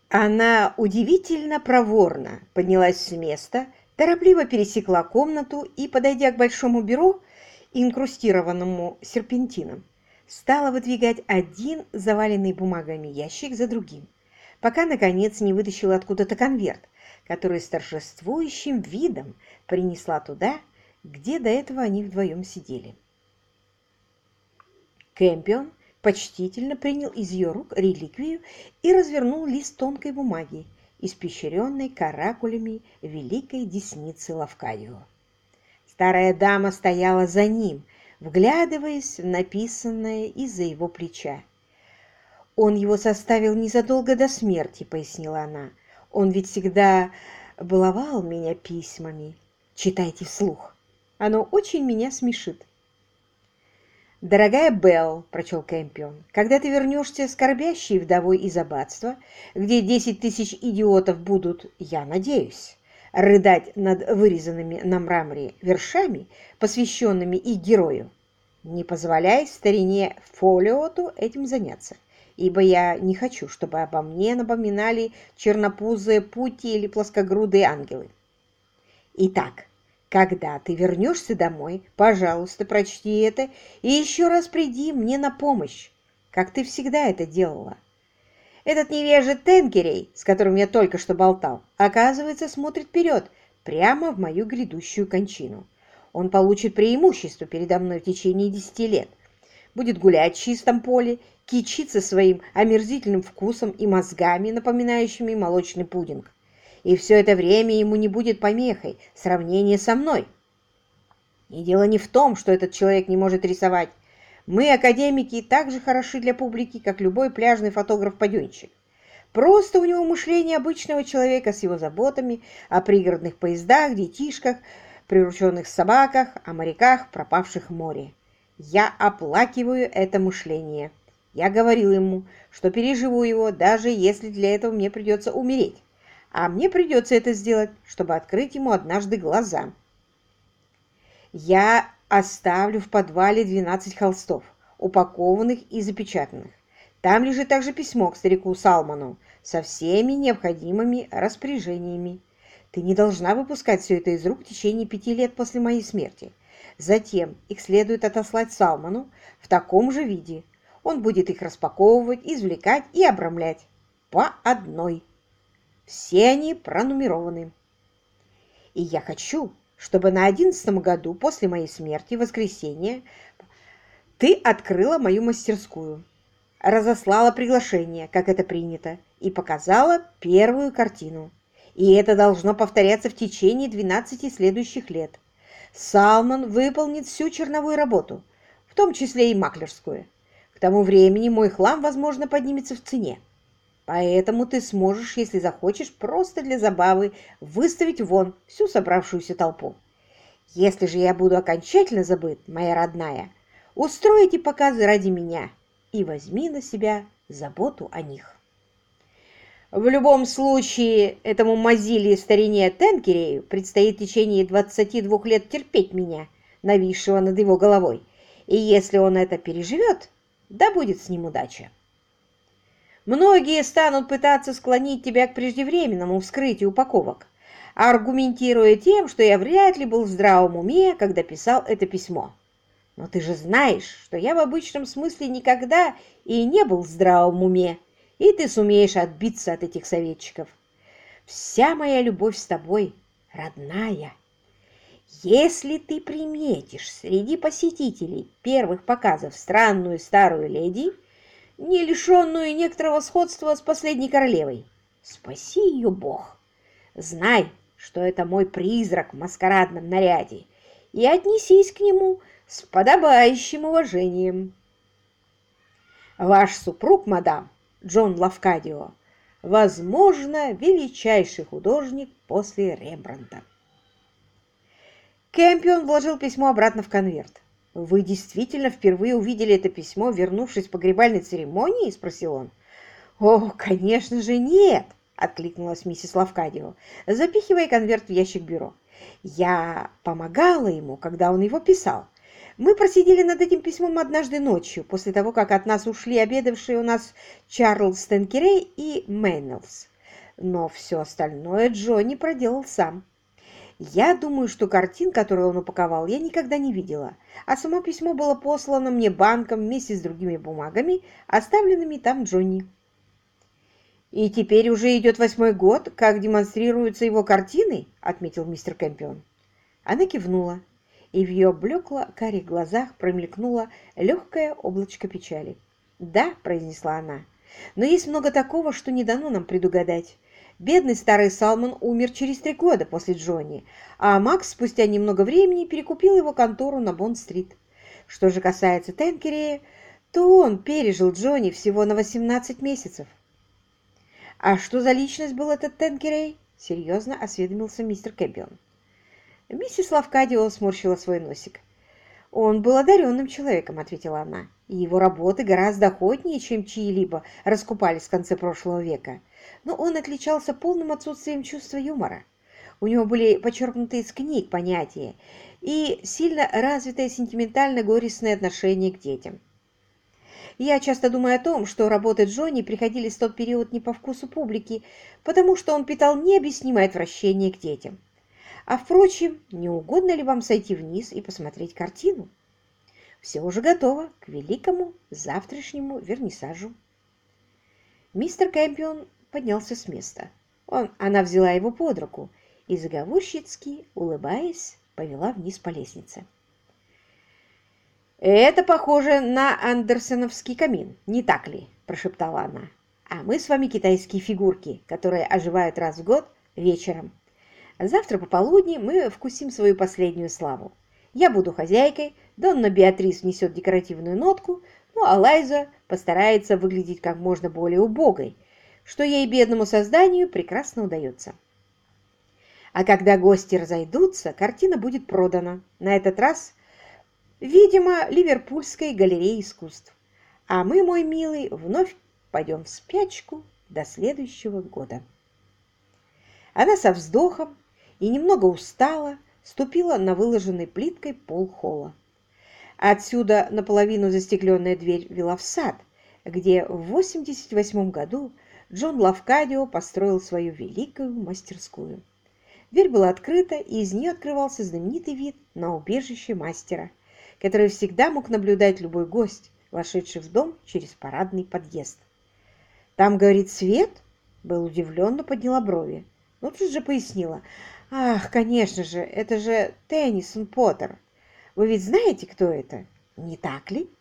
Она удивительно проворно поднялась с места, торопливо пересекла комнату и, подойдя к большому бюро, инкрустированному серпентином, стала выдвигать один заваленный бумагами ящик за другим, пока, наконец, не вытащила откуда-то конверт, который с торжествующим видом принесла туда, где до этого они вдвоем сидели. Кэмпион почтительно принял из ее рук реликвию и развернул лист тонкой бумаги, испещренной каракулями великой десницы Лавкадио. Старая дама стояла за ним, вглядываясь в написанное из-за его плеча. «Он его составил незадолго до смерти», — пояснила она. «Он ведь всегда баловал меня письмами. Читайте вслух. Оно очень меня смешит». «Дорогая Белл», — прочел Кэмпион, — «когда ты вернешься скорбящей вдовой из аббатства, где 10 тысяч идиотов будут, я надеюсь, рыдать над вырезанными на мраморе вершами, посвященными их герою, не позволяй старине Фолиоту этим заняться, ибо я не хочу, чтобы обо мне напоминали чернопузые пути или плоскогрудые ангелы. Итак, когда ты вернешься домой, пожалуйста, прочти это и еще раз приди мне на помощь, как ты всегда это делала. Этот невежа Тенкерей, с которым я только что болтал, оказывается, смотрит вперед, прямо в мою грядущую кончину. Он получит преимущество передо мной в течение 10 лет, будет гулять в чистом поле, кичиться своим омерзительным вкусом и мозгами, напоминающими молочный пудинг. И все это время ему не будет помехой сравнение со мной. И дело не в том, что этот человек не может рисовать. Мы, академики, так же хороши для публики, как любой пляжный фотограф-паденщик. Просто у него мышление обычного человека с его заботами о пригородных поездах, детишках, прирученных собаках, о моряках, пропавших в море. Я оплакиваю это мышление. Я говорил ему, что переживу его, даже если для этого мне придется умереть. А мне придется это сделать, чтобы открыть ему однажды глаза. Я оставлю в подвале 12 холстов, упакованных и запечатанных. Там лежит также письмо к старику Салману со всеми необходимыми распоряжениями. Ты не должна выпускать все это из рук в течение 5 лет после моей смерти. Затем их следует отослать Салману в таком же виде. Он будет их распаковывать, извлекать и обрамлять по одной. Все они пронумерованы. И я хочу, чтобы на 11-м году после моей смерти, в воскресенье, ты открыла мою мастерскую, разослала приглашение, как это принято, и показала первую картину. И это должно повторяться в течение 12 следующих лет. Салман выполнит всю черновую работу, в том числе и маклерскую. К тому времени мой хлам, возможно, поднимется в цене. Поэтому ты сможешь, если захочешь, просто для забавы выставить вон всю собравшуюся толпу. Если же я буду окончательно забыт, моя родная, устрой эти показы ради меня и возьми на себя заботу о них. В любом случае, этому мазиле старине Тенкерею предстоит в течение 22 лет терпеть меня, нависшего над его головой. И если он это переживет, да будет с ним удача. Многие станут пытаться склонить тебя к преждевременному вскрытию упаковок, аргументируя тем, что я вряд ли был в здравом уме, когда писал это письмо. Но ты же знаешь, что я в обычном смысле никогда и не был в здравом уме, и ты сумеешь отбиться от этих советчиков. Вся моя любовь с тобой, родная. Если ты приметишь среди посетителей первых показов странную старую леди, не лишенную некоторого сходства с последней королевой, спаси ее Бог. Знай, что это мой призрак в маскарадном наряде, и отнесись к нему с подобающим уважением. Ваш супруг, мадам, Джон Лавкадио, возможно, величайший художник после Рембрандта. Кэмпион вложил письмо обратно в конверт. «Вы действительно впервые увидели это письмо, вернувшись с погребальной церемонии?» – спросил он. «О, конечно же, нет!» – откликнулась миссис Лавкадио, запихивая конверт в ящик бюро. «Я помогала ему, когда он его писал. Мы просидели над этим письмом однажды ночью, после того, как от нас ушли обедавшие у нас Чарльз Тенкерей и Мейнелс. но все остальное Джонни проделал сам. Я думаю, что картин, которые он упаковал, я никогда не видела, а само письмо было послано мне банком вместе с другими бумагами, оставленными там Джонни. «И теперь уже идет 8-й год, как демонстрируются его картины», — отметил мистер Кэмпион. Она кивнула, и в ее блекло-карих глазах промелькнуло легкое облачко печали. «Да», — произнесла она, — «но есть много такого, что не дано нам предугадать. Бедный старый Салмон умер через 3 года после Джонни, а Макс спустя немного времени перекупил его контору на Бонд-стрит. Что же касается Тенкерея, то он пережил Джонни всего на 18 месяцев». «А что за личность был этот Тенкерей?» — серьезно осведомился мистер Кэмпион. Миссис Лавкадио сморщила свой носик. «Он был одаренным человеком», — ответила она, — «и его работы гораздо охотнее, чем чьи-либо раскупались в конце прошлого века. Но он отличался полным отсутствием чувства юмора. У него были почерпнутые из книг понятия и сильно развитое сентиментально-горестное отношение к детям. Я часто думаю о том, что работы Джонни приходились в тот период не по вкусу публики, потому что он питал необъяснимое отвращение к детям. А впрочем, не угодно ли вам сойти вниз и посмотреть картину? Все уже готово к великому завтрашнему вернисажу». Мистер Кэмпион поднялся с места. Она взяла его под руку и, заговорщицки улыбаясь, повела вниз по лестнице. «Это похоже на андерсоновский камин, не так ли?» – прошептала она. «А мы с вами китайские фигурки, которые оживают раз в год вечером. Завтра пополудни мы вкусим свою последнюю славу. Я буду хозяйкой, Донна Беатрис внесет декоративную нотку, ну а Лайза постарается выглядеть как можно более убогой, что ей, бедному созданию, прекрасно удается. А когда гости разойдутся, картина будет продана. На этот раз, видимо, Ливерпульской галереей искусств. А мы, мой милый, вновь пойдем в спячку до следующего года». Она со вздохом и немного устала, ступила на выложенный плиткой пол холла. Отсюда наполовину застекленная дверь вела в сад, где в 88 году Джон Лавкадио построил свою великую мастерскую. Дверь была открыта, и из нее открывался знаменитый вид на убежище мастера, который всегда мог наблюдать любой гость, вошедший в дом через парадный подъезд. «Там горит свет?» — был удивленно подняла брови, но тут же пояснила. «Ах, конечно же, это же Теннисон Поттер. Вы ведь знаете, кто это, не так ли?»